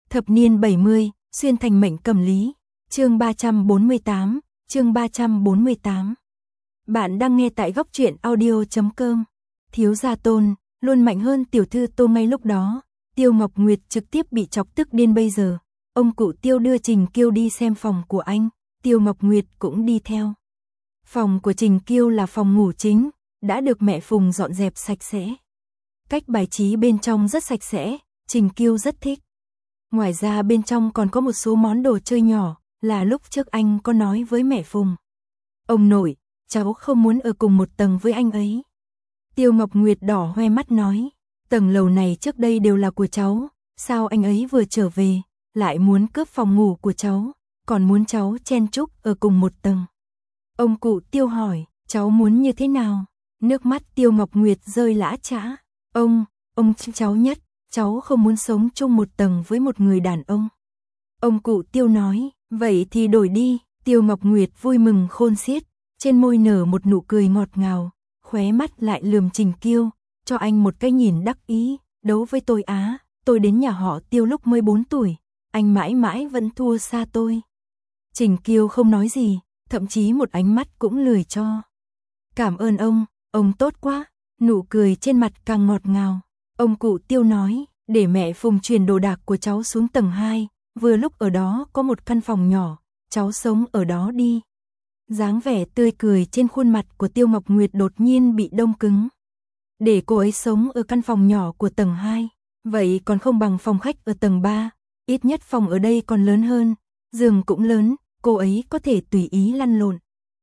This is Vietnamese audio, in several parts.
Thập niên 70, xuyên thành mệnh cầm lý. Chương 348, chương 348. Bạn đang nghe tại góc truyện audio.com. Thiếu gia Tôn, luôn mạnh hơn tiểu thư Tô. Ngay lúc đó, Tiêu Ngọc Nguyệt trực tiếp bị chọc tức điên. Bây giờ, ông cụ Tiêu đưa Trình Kiêu đi xem phòng của anh, Tiêu Ngọc Nguyệt cũng đi theo. Phòng của Trình Kiêu là phòng ngủ chính, đã được mẹ Phùng dọn dẹp sạch sẽ. Cách bài trí bên trong rất sạch sẽ, Trình Kiêu rất thích. Ngoài ra bên trong còn có một số món đồ chơi nhỏ, là lúc trước anh có nói với mẹ Phùng. Ông nội, cháu không muốn ở cùng một tầng với anh ấy. Tiêu Ngọc Nguyệt đỏ hoe mắt nói, tầng lầu này trước đây đều là của cháu, sao anh ấy vừa trở về, lại muốn cướp phòng ngủ của cháu, còn muốn cháu chen chúc ở cùng một tầng. Ông cụ Tiêu hỏi, cháu muốn như thế nào? Nước mắt Tiêu Ngọc Nguyệt rơi lã chã. Ông cháu nhất, cháu không muốn sống chung một tầng với một người đàn ông. Ông cụ Tiêu nói, vậy thì đổi đi. Tiêu Ngọc Nguyệt vui mừng khôn xiết, trên môi nở một nụ cười ngọt ngào, khóe mắt lại lườm Trình Kiêu, cho anh một cái nhìn đắc ý, đấu với tôi á, tôi đến nhà họ Tiêu lúc 14 tuổi, anh mãi mãi vẫn thua xa tôi. Trình Kiêu không nói gì, thậm chí một ánh mắt cũng lười cho. Cảm ơn ông tốt quá, nụ cười trên mặt càng ngọt ngào. Ông cụ Tiêu nói, để mẹ Phùng chuyển đồ đạc của cháu xuống tầng 2, vừa lúc ở đó có một căn phòng nhỏ, cháu sống ở đó đi. Dáng vẻ tươi cười trên khuôn mặt của Tiêu Ngọc Nguyệt đột nhiên bị đông cứng. Để cô ấy sống ở căn phòng nhỏ của tầng 2, vậy còn không bằng phòng khách ở tầng 3, ít nhất phòng ở đây còn lớn hơn, giường cũng lớn, cô ấy có thể tùy ý lăn lộn.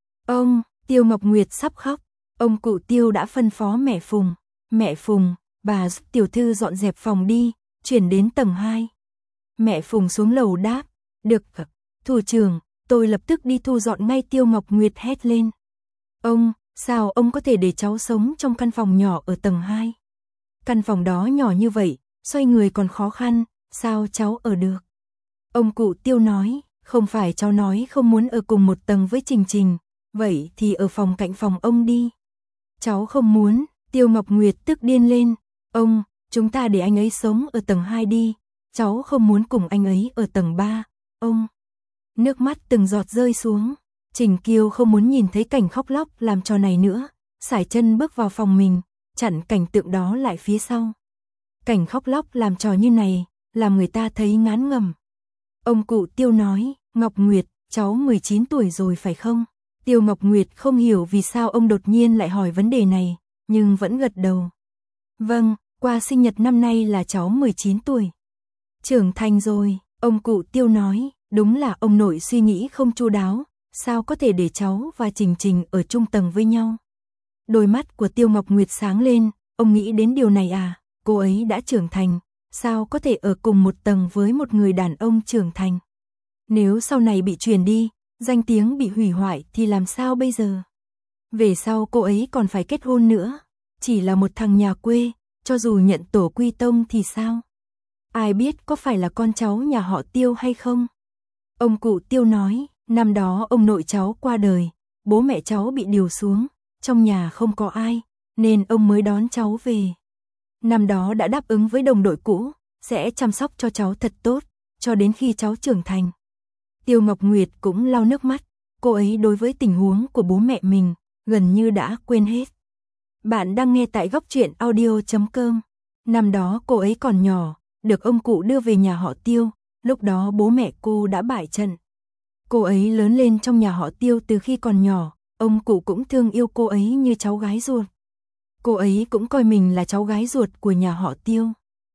Tiêu Ngọc Nguyệt sắp khóc, ông cụ Tiêu đã phân phó mẹ Phùng, bà giúp tiểu thư dọn dẹp phòng đi, chuyển đến tầng 2. Mẹ Phùng xuống lầu đáp, được, thủ trưởng, tôi lập tức đi thu dọn ngay. Tiêu Ngọc Nguyệt hét lên. Sao ông có thể để cháu sống trong căn phòng nhỏ ở tầng 2? Căn phòng đó nhỏ như vậy, xoay người còn khó khăn, sao cháu ở được? Ông cụ Tiêu nói, không phải cháu nói không muốn ở cùng một tầng với Trình, vậy thì ở phòng cạnh phòng ông đi. Cháu không muốn. Tiêu Ngọc Nguyệt tức điên lên, chúng ta để anh ấy sống ở tầng 2 đi, cháu không muốn cùng anh ấy ở tầng 3, Nước mắt từng giọt rơi xuống, Trình Kiêu không muốn nhìn thấy cảnh khóc lóc làm trò này nữa, sải chân bước vào phòng mình, chặn cảnh tượng đó lại phía sau. Cảnh khóc lóc làm trò như này, làm người ta thấy ngán ngẩm. Ông cụ Tiêu nói, Ngọc Nguyệt, cháu 19 tuổi rồi phải không? Tiêu Ngọc Nguyệt không hiểu vì sao ông đột nhiên lại hỏi vấn đề này, nhưng vẫn gật đầu. Vâng, qua sinh nhật năm nay là cháu 19 tuổi. Trưởng thành rồi, ông cụ Tiêu nói, đúng là ông nội suy nghĩ không chu đáo, sao có thể để cháu và Trình ở chung tầng với nhau. Đôi mắt của Tiêu Ngọc Nguyệt sáng lên, ông nghĩ đến điều này à, cô ấy đã trưởng thành, sao có thể ở cùng một tầng với một người đàn ông trưởng thành. Nếu sau này bị truyền đi, danh tiếng bị hủy hoại thì làm sao bây giờ? Về sau cô ấy còn phải kết hôn nữa, chỉ là một thằng nhà quê, cho dù nhận tổ quy tông thì sao? Ai biết có phải là con cháu nhà họ Tiêu hay không? Ông cụ Tiêu nói, năm đó ông nội cháu qua đời, bố mẹ cháu bị điều xuống, trong nhà không có ai, nên ông mới đón cháu về. Năm đó đã đáp ứng với đồng đội cũ, sẽ chăm sóc cho cháu thật tốt, cho đến khi cháu trưởng thành. Tiêu Ngọc Nguyệt cũng lau nước mắt, cô ấy đối với tình huống của bố mẹ mình, gần như đã quên hết. Bạn đang nghe tại góc truyện audio.com. Năm đó cô ấy còn nhỏ, được ông cụ đưa về nhà họ Tiêu, lúc đó bố mẹ cô đã bại trận. Cô ấy lớn lên trong nhà họ Tiêu từ khi còn nhỏ, ông cụ cũng thương yêu cô ấy như cháu gái ruột. Cô ấy cũng coi mình là cháu gái ruột của nhà họ Tiêu.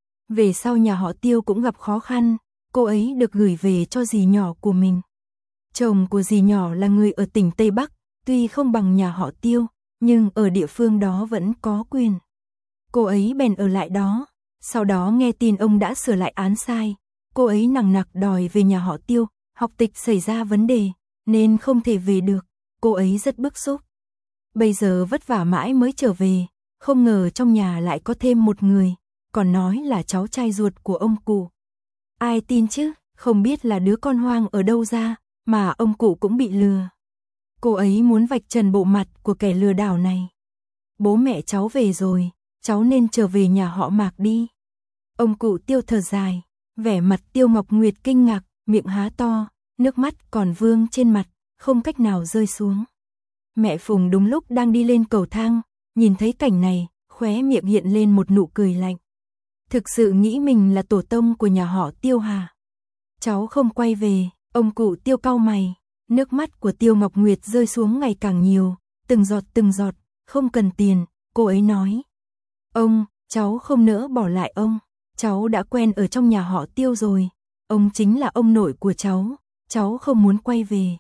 Về sau nhà họ Tiêu cũng gặp khó khăn, cô ấy được gửi về cho dì nhỏ của mình. Chồng của dì nhỏ là người ở tỉnh Tây Bắc, tuy không bằng nhà họ Tiêu, nhưng ở địa phương đó vẫn có quyền. Cô ấy bèn ở lại đó, sau đó nghe tin ông đã sửa lại án sai, cô ấy nằng nặc đòi về nhà họ Tiêu, học tịch xảy ra vấn đề, nên không thể về được, cô ấy rất bức xúc. Bây giờ vất vả mãi mới trở về, không ngờ trong nhà lại có thêm một người, còn nói là cháu trai ruột của ông cụ. Ai tin chứ, không biết là đứa con hoang ở đâu ra, mà ông cụ cũng bị lừa. Cô ấy muốn vạch trần bộ mặt của kẻ lừa đảo này. Bố mẹ cháu về rồi, cháu nên trở về nhà họ Mạc đi. Ông cụ Tiêu thở dài, Vẻ mặt Tiêu Ngọc Nguyệt kinh ngạc, miệng há to, nước mắt còn vương trên mặt, không cách nào rơi xuống. Mẹ Phùng đúng lúc đang đi lên cầu thang, nhìn thấy cảnh này, khóe miệng hiện lên một nụ cười lạnh. Thực sự nghĩ mình là tổ tông của nhà họ Tiêu hả? Cháu không quay về, ông cụ Tiêu cau mày, nước mắt của Tiêu Ngọc Nguyệt rơi xuống ngày càng nhiều, từng giọt, không cần tiền, cô ấy nói. Ông, cháu không nỡ bỏ lại ông, cháu đã quen ở trong nhà họ Tiêu rồi, ông chính là ông nội của cháu không muốn quay về.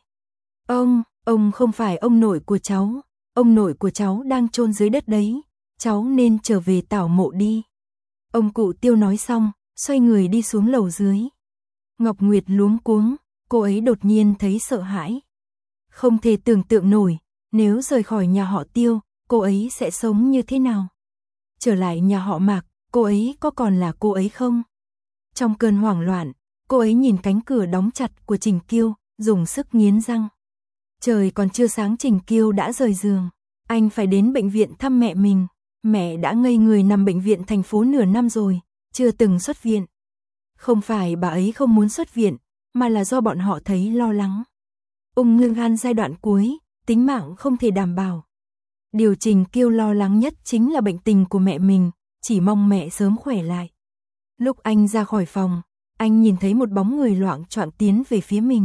Ông không phải ông nội của cháu, ông nội của cháu đang chôn dưới đất đấy, cháu nên trở về tảo mộ đi. Ông cụ Tiêu nói xong, xoay người đi xuống lầu dưới. Ngọc Nguyệt luống cuống, cô ấy đột nhiên thấy sợ hãi. Không thể tưởng tượng nổi, nếu rời khỏi nhà họ Tiêu, cô ấy sẽ sống như thế nào? Trở lại nhà họ Mạc, cô ấy có còn là cô ấy không? Trong cơn hoảng loạn, cô ấy nhìn cánh cửa đóng chặt của Trình Kiêu, dùng sức nghiến răng. Trời còn chưa sáng Trình Kiêu đã rời giường. Anh phải đến bệnh viện thăm mẹ mình. Mẹ đã ngây người nằm bệnh viện thành phố nửa năm rồi, chưa từng xuất viện. Không phải bà ấy không muốn xuất viện, mà là do bọn họ thấy lo lắng. Ung thư gan giai đoạn cuối, tính mạng không thể đảm bảo. Điều Trình Kiêu lo lắng nhất chính là bệnh tình của mẹ mình, chỉ mong mẹ sớm khỏe lại. Lúc anh ra khỏi phòng, anh nhìn thấy một bóng người loạng choạng tiến về phía mình.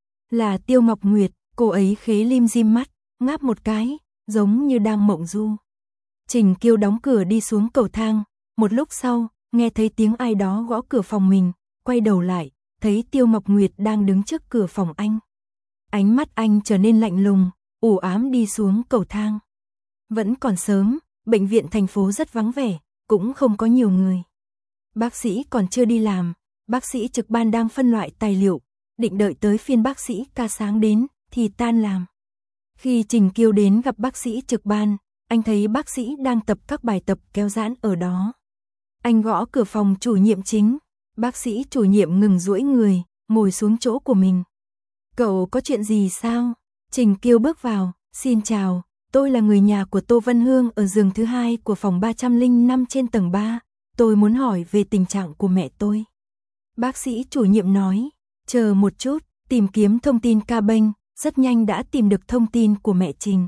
Là Tiêu Ngọc Nguyệt, cô ấy khế lim dim mắt, ngáp một cái, giống như đang mộng du. Trình Kiêu đóng cửa đi xuống cầu thang, một lúc sau, nghe thấy tiếng ai đó gõ cửa phòng mình, quay đầu lại, thấy Tiêu Ngọc Nguyệt đang đứng trước cửa phòng anh. Ánh mắt anh trở nên lạnh lùng, u ám đi xuống cầu thang. Vẫn còn sớm, bệnh viện thành phố rất vắng vẻ, cũng không có nhiều người. Bác sĩ còn chưa đi làm, bác sĩ trực ban đang phân loại tài liệu, định đợi tới phiên bác sĩ ca sáng đến, thì tan làm. Khi Trình Kiêu đến gặp bác sĩ trực ban, anh thấy bác sĩ đang tập các bài tập kéo giãn ở đó. Anh gõ cửa phòng chủ nhiệm chính, bác sĩ chủ nhiệm ngừng duỗi người, ngồi xuống chỗ của mình. Cậu có chuyện gì sao? Trình Kiêu bước vào, xin chào, tôi là người nhà của Tô Vân Hương ở giường thứ 2 của phòng 305 trên tầng 3, tôi muốn hỏi về tình trạng của mẹ tôi. Bác sĩ chủ nhiệm nói, chờ một chút, tìm kiếm thông tin ca bênh, rất nhanh đã tìm được thông tin của mẹ Trình.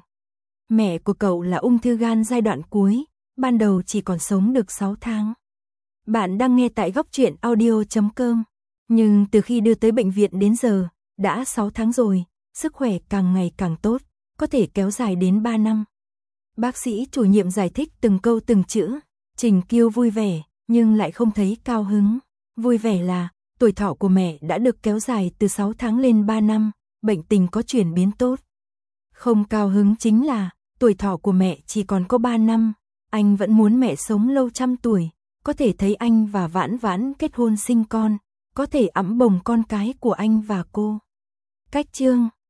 Mẹ của cậu là ung thư gan giai đoạn cuối, ban đầu chỉ còn sống được 6 tháng. Bạn đang nghe tại góc truyện audio.com, nhưng từ khi đưa tới bệnh viện đến giờ, đã 6 tháng rồi, sức khỏe càng ngày càng tốt, có thể kéo dài đến 3 năm. Bác sĩ chủ nhiệm giải thích từng câu từng chữ, Trình Kiêu vui vẻ, nhưng lại không thấy cao hứng. Vui vẻ là, tuổi thọ của mẹ đã được kéo dài từ 6 tháng lên 3 năm, bệnh tình có chuyển biến tốt. Không cao hứng chính là, tuổi thọ của mẹ chỉ còn có 3 năm, anh vẫn muốn mẹ sống lâu trăm tuổi, có thể thấy anh và Vãn Vãn kết hôn sinh con, có thể ẵm bồng con cái của anh và cô. Cách chương